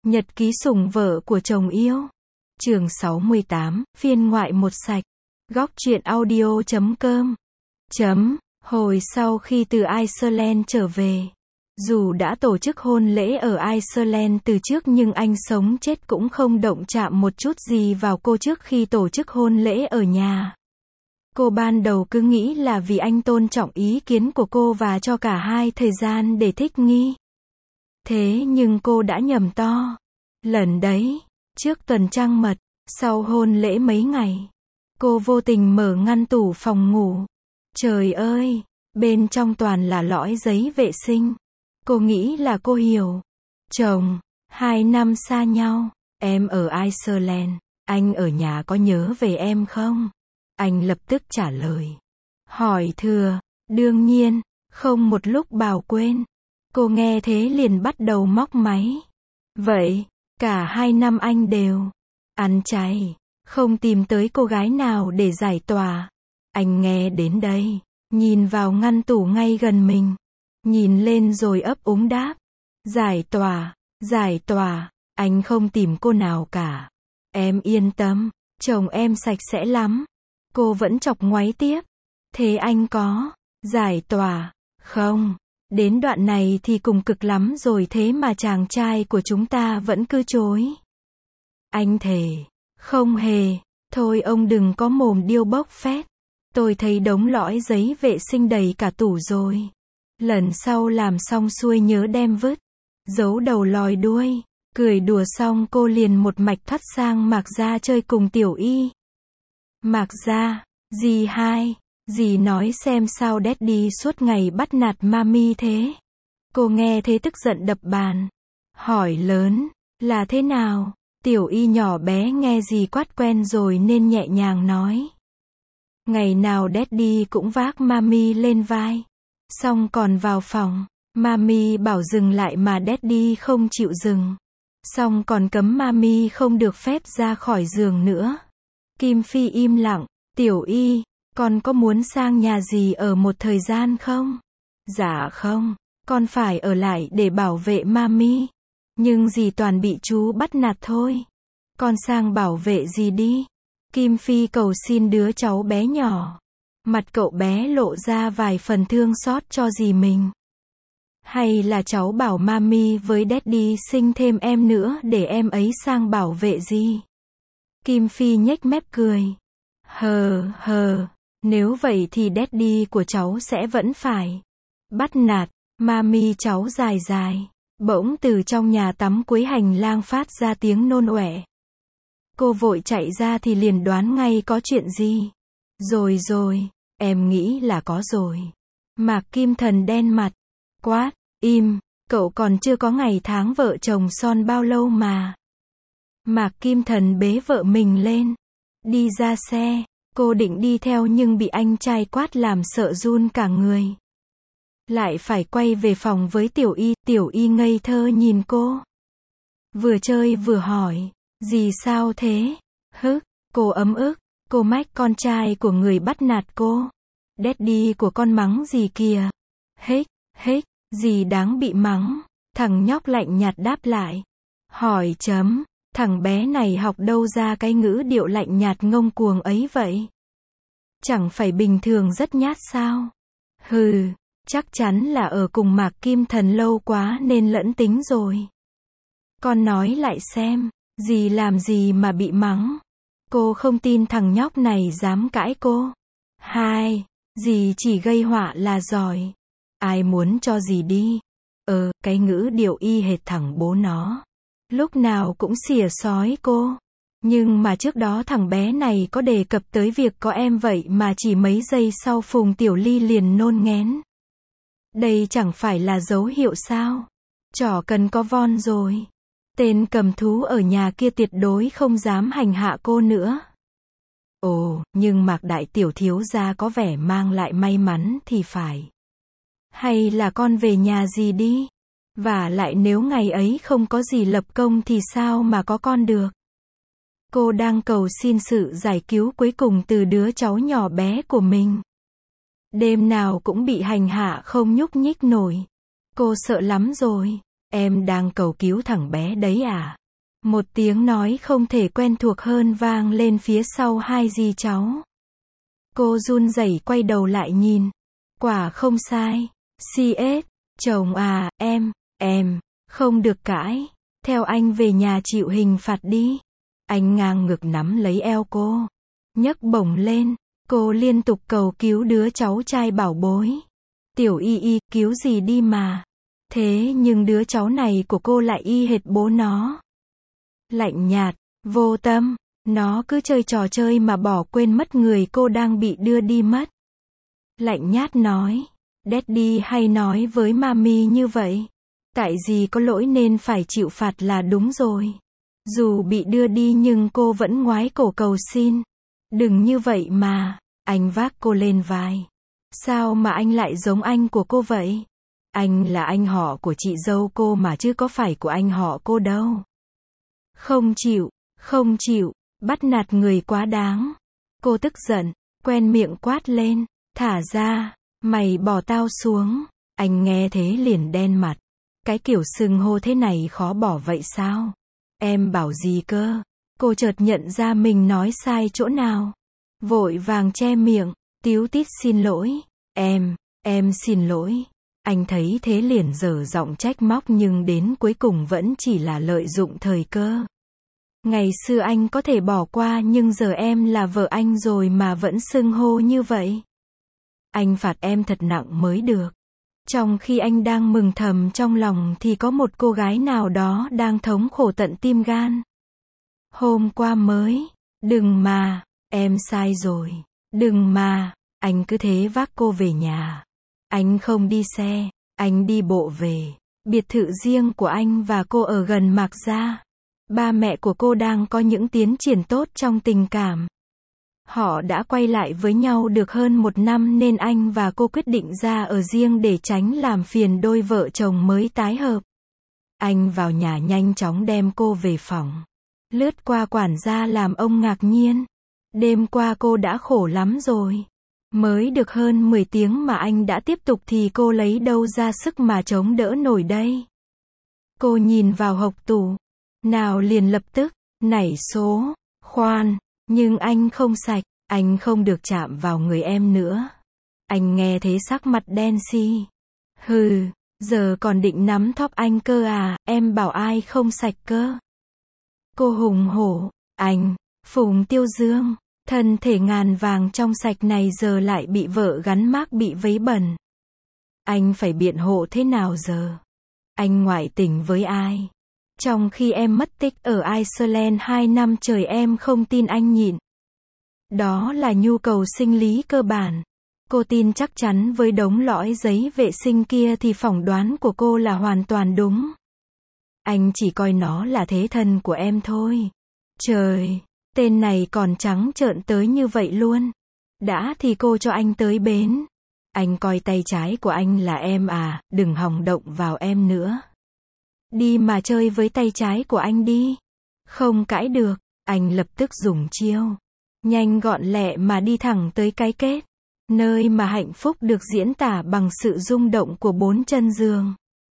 Nhật ký sủng vợ của chồng yêu. Chương 68, phiên ngoại một sạch. Góc truyện audio.com. Hồi sau khi từ Iceland trở về, dù đã tổ chức hôn lễ ở Iceland từ trước nhưng anh sống chết cũng không động chạm một chút gì vào cô trước khi tổ chức hôn lễ ở nhà. Cô ban đầu cứ nghĩ là vì anh tôn trọng ý kiến của cô và cho cả hai thời gian để thích nghi. Thế nhưng cô đã nhầm to. Lần đấy, trước tuần trăng mật, sau hôn lễ mấy ngày, cô vô tình mở ngăn tủ phòng ngủ. Trời ơi, bên trong toàn là lõi giấy vệ sinh. Cô nghĩ là cô hiểu. Chồng, 2 năm xa nhau, em ở Iceland, anh ở nhà có nhớ về em không? Anh lập tức trả lời. Hỏi thừa, đương nhiên, không một lúc bảo quên. Cô nghe thế liền bắt đầu móc máy. Vậy, cả 2 năm anh đều ăn chay, không tìm tới cô gái nào để giải tỏa. Anh nghe đến đây, nhìn vào ngăn tủ ngay gần mình, nhìn lên rồi ấp úng đáp. Giải tỏa, anh không tìm cô nào cả. Em yên tâm, chồng em sạch sẽ lắm. Cô vẫn chọc ngoáy tiếp. Thế anh có giải tỏa không? Đến đoạn này thì cùng cực lắm rồi thế mà chàng trai của chúng ta vẫn cứ chối. Anh thề, không hề. Thôi ông đừng có mồm điêu bốc phét. Tôi thấy đống lõi giấy vệ sinh đầy cả tủ rồi. Lần sau làm xong xuôi nhớ đem vứt. Giấu đầu lòi đuôi. Cười đùa xong cô liền một mạch thoát sang Mạc Gia chơi cùng Tiểu Y. Mạc Gia, dì nói xem sao Daddy suốt ngày bắt nạt Mami thế. Cô nghe thế tức giận đập bàn. Hỏi lớn, là thế nào? Tiểu Y nhỏ bé nghe dì quát quen rồi nên nhẹ nhàng nói. Ngày nào Daddy cũng vác Mami lên vai. Xong còn vào phòng, Mami bảo dừng lại mà Daddy không chịu dừng. Xong còn cấm Mami không được phép ra khỏi giường nữa. Kim Phi im lặng. Tiểu Y, con có muốn sang nhà dì ở một thời gian không? Dạ không, con phải ở lại để bảo vệ Mami. Nhưng dì toàn bị chú bắt nạt thôi. Con sang bảo vệ dì đi. Kim Phi cầu xin đứa cháu bé nhỏ. Mặt cậu bé lộ ra vài phần thương xót cho dì mình. Hay là cháu bảo Mami với Daddy sinh thêm em nữa để em ấy sang bảo vệ dì? Kim Phi nhếch mép cười. Nếu vậy thì Daddy của cháu sẽ vẫn phải bắt nạt Mami cháu dài. Bỗng từ trong nhà tắm cuối hành lang phát ra tiếng nôn ọe. Cô vội chạy ra thì liền đoán ngay có chuyện gì. Rồi, em nghĩ là có rồi. Mạc Kim Thần đen mặt. Quát, im, cậu còn chưa có ngày tháng vợ chồng son bao lâu mà. Mạc Kim Thần bế vợ mình lên. Đi ra xe, cô định đi theo nhưng bị anh trai quát làm sợ run cả người. Lại phải quay về phòng với Tiểu Y ngây thơ nhìn cô. Vừa chơi vừa hỏi, dì sao thế? Cô ấm ức, cô mách con trai của người bắt nạt cô. Daddy của con mắng gì kìa. Dì đáng bị mắng. Thằng nhóc lạnh nhạt đáp lại. Hỏi chấm, thằng bé này học đâu ra cái ngữ điệu lạnh nhạt ngông cuồng ấy vậy? Chẳng phải bình thường rất nhát sao? Chắc chắn là ở cùng Mạc Kim Thần lâu quá nên lẫn tính rồi. Con nói lại xem, dì làm gì mà bị mắng? Cô không tin thằng nhóc này dám cãi cô. Dì chỉ gây họa là giỏi. Ai muốn cho dì đi? Cái ngữ điệu y hệt thằng bố nó. Lúc nào cũng xỉa xói cô. Nhưng mà trước đó thằng bé này có đề cập tới việc có em vậy mà chỉ mấy giây sau Phùng Tiểu Ly liền nôn nghén. Đây chẳng phải là dấu hiệu sao? Trỏ cần có von rồi. Tên cầm thú ở nhà kia tuyệt đối không dám hành hạ cô nữa. Nhưng Mạc đại tiểu thiếu gia có vẻ mang lại may mắn thì phải. Hay là con về nhà dì đi? Và lại nếu ngày ấy không có gì lập công thì sao mà có con được? Cô đang cầu xin sự giải cứu cuối cùng từ đứa cháu nhỏ bé của mình. Đêm nào cũng bị hành hạ không nhúc nhích nổi. Cô sợ lắm rồi. Em đang cầu cứu thằng bé đấy à? Một tiếng nói không thể quen thuộc hơn vang lên phía sau hai dì cháu. Cô run rẩy quay đầu lại nhìn. Quả không sai. CS, chồng à, em, không được cãi. Theo anh về nhà chịu hình phạt đi. Anh ngang ngực nắm lấy eo cô. Nhấc bổng lên. Cô liên tục cầu cứu đứa cháu trai bảo bối. Tiểu y, cứu gì đi mà. Thế nhưng đứa cháu này của cô lại y hệt bố nó. Lạnh nhạt, vô tâm, nó cứ chơi trò chơi mà bỏ quên mất người cô đang bị đưa đi mất. Lạnh nhạt nói, Daddy hay nói với Mami như vậy. Tại gì có lỗi nên phải chịu phạt là đúng rồi. Dù bị đưa đi nhưng cô vẫn ngoái cổ cầu xin. Đừng như vậy mà, anh vác cô lên vai. Sao mà anh lại giống anh của cô vậy? Anh là anh họ của chị dâu cô mà chứ có phải của anh họ cô đâu. Không chịu, bắt nạt người quá đáng. Cô tức giận, quen miệng quát lên, thả ra, mày bỏ tao xuống. Anh nghe thế liền đen mặt. Cái kiểu xưng hô thế này khó bỏ vậy sao? Em bảo gì cơ? Cô chợt nhận ra mình nói sai chỗ nào. Vội vàng che miệng, tíu tít xin lỗi. Em xin lỗi. Anh thấy thế liền dở giọng trách móc nhưng đến cuối cùng vẫn chỉ là lợi dụng thời cơ. Ngày xưa anh có thể bỏ qua nhưng giờ em là vợ anh rồi mà vẫn xưng hô như vậy. Anh phạt em thật nặng mới được. Trong khi anh đang mừng thầm trong lòng thì có một cô gái nào đó đang thống khổ tận tim gan. Hôm qua mới, đừng mà, em sai rồi, đừng mà, anh cứ thế vác cô về nhà. Anh không đi xe, anh đi bộ về. Biệt thự riêng của anh và cô ở gần Mạc Gia. Ba mẹ của cô đang có những tiến triển tốt trong tình cảm. Họ đã quay lại với nhau được hơn 1 năm nên anh và cô quyết định ra ở riêng để tránh làm phiền đôi vợ chồng mới tái hợp. Anh vào nhà nhanh chóng đem cô về phòng. Lướt qua quản gia làm ông ngạc nhiên. Đêm qua cô đã khổ lắm rồi. Mới được hơn 10 tiếng mà anh đã tiếp tục thì cô lấy đâu ra sức mà chống đỡ nổi đây. Cô nhìn vào hộc tủ. Nào liền lập tức, nảy số, khoan, nhưng anh không sạch, anh không được chạm vào người em nữa. Anh nghe thế sắc mặt đen xi. Hừ, giờ còn định nắm thóp anh cơ à, em bảo ai không sạch cơ. Cô hùng hổ, anh, Phùng Tiêu Dương, thân thể ngàn vàng trong sạch này giờ lại bị vợ gắn mác bị vấy bẩn. Anh phải biện hộ thế nào giờ? Anh ngoại tình với ai? Trong khi em mất tích ở Iceland 2 năm trời em không tin anh nhịn. Đó là nhu cầu sinh lý cơ bản. Cô tin chắc chắn với đống lõi giấy vệ sinh kia thì phỏng đoán của cô là hoàn toàn đúng. Anh chỉ coi nó là thế thân của em thôi. Trời, tên này còn trắng trợn tới như vậy luôn. Đã thì cô cho anh tới bến. Anh coi tay trái của anh là em à, đừng hòng động vào em nữa. Đi mà chơi với tay trái của anh đi. Không cãi được, anh lập tức dùng chiêu. Nhanh gọn lẹ mà đi thẳng tới cái kết. Nơi mà hạnh phúc được diễn tả bằng sự rung động của 4 chân giường.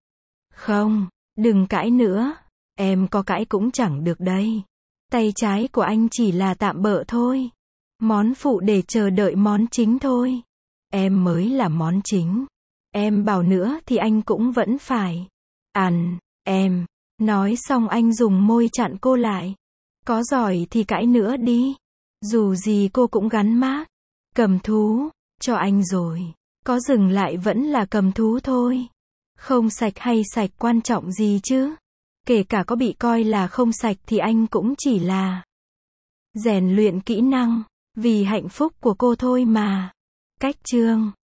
Không, đừng cãi nữa. Em có cãi cũng chẳng được đây. Tay trái của anh chỉ là tạm bợ thôi. Món phụ để chờ đợi món chính thôi. Em mới là món chính. Em bảo nữa thì anh cũng vẫn phải. Em. Nói xong anh dùng môi chặn cô lại. Có giỏi thì cãi nữa đi. Dù gì cô cũng gắn mác. Cầm thú. Cho anh rồi. Có dừng lại vẫn là cầm thú thôi. Không sạch hay sạch quan trọng gì chứ. Kể cả có bị coi là không sạch thì anh cũng chỉ là rèn luyện kỹ năng. Vì hạnh phúc của cô thôi mà. Cách chương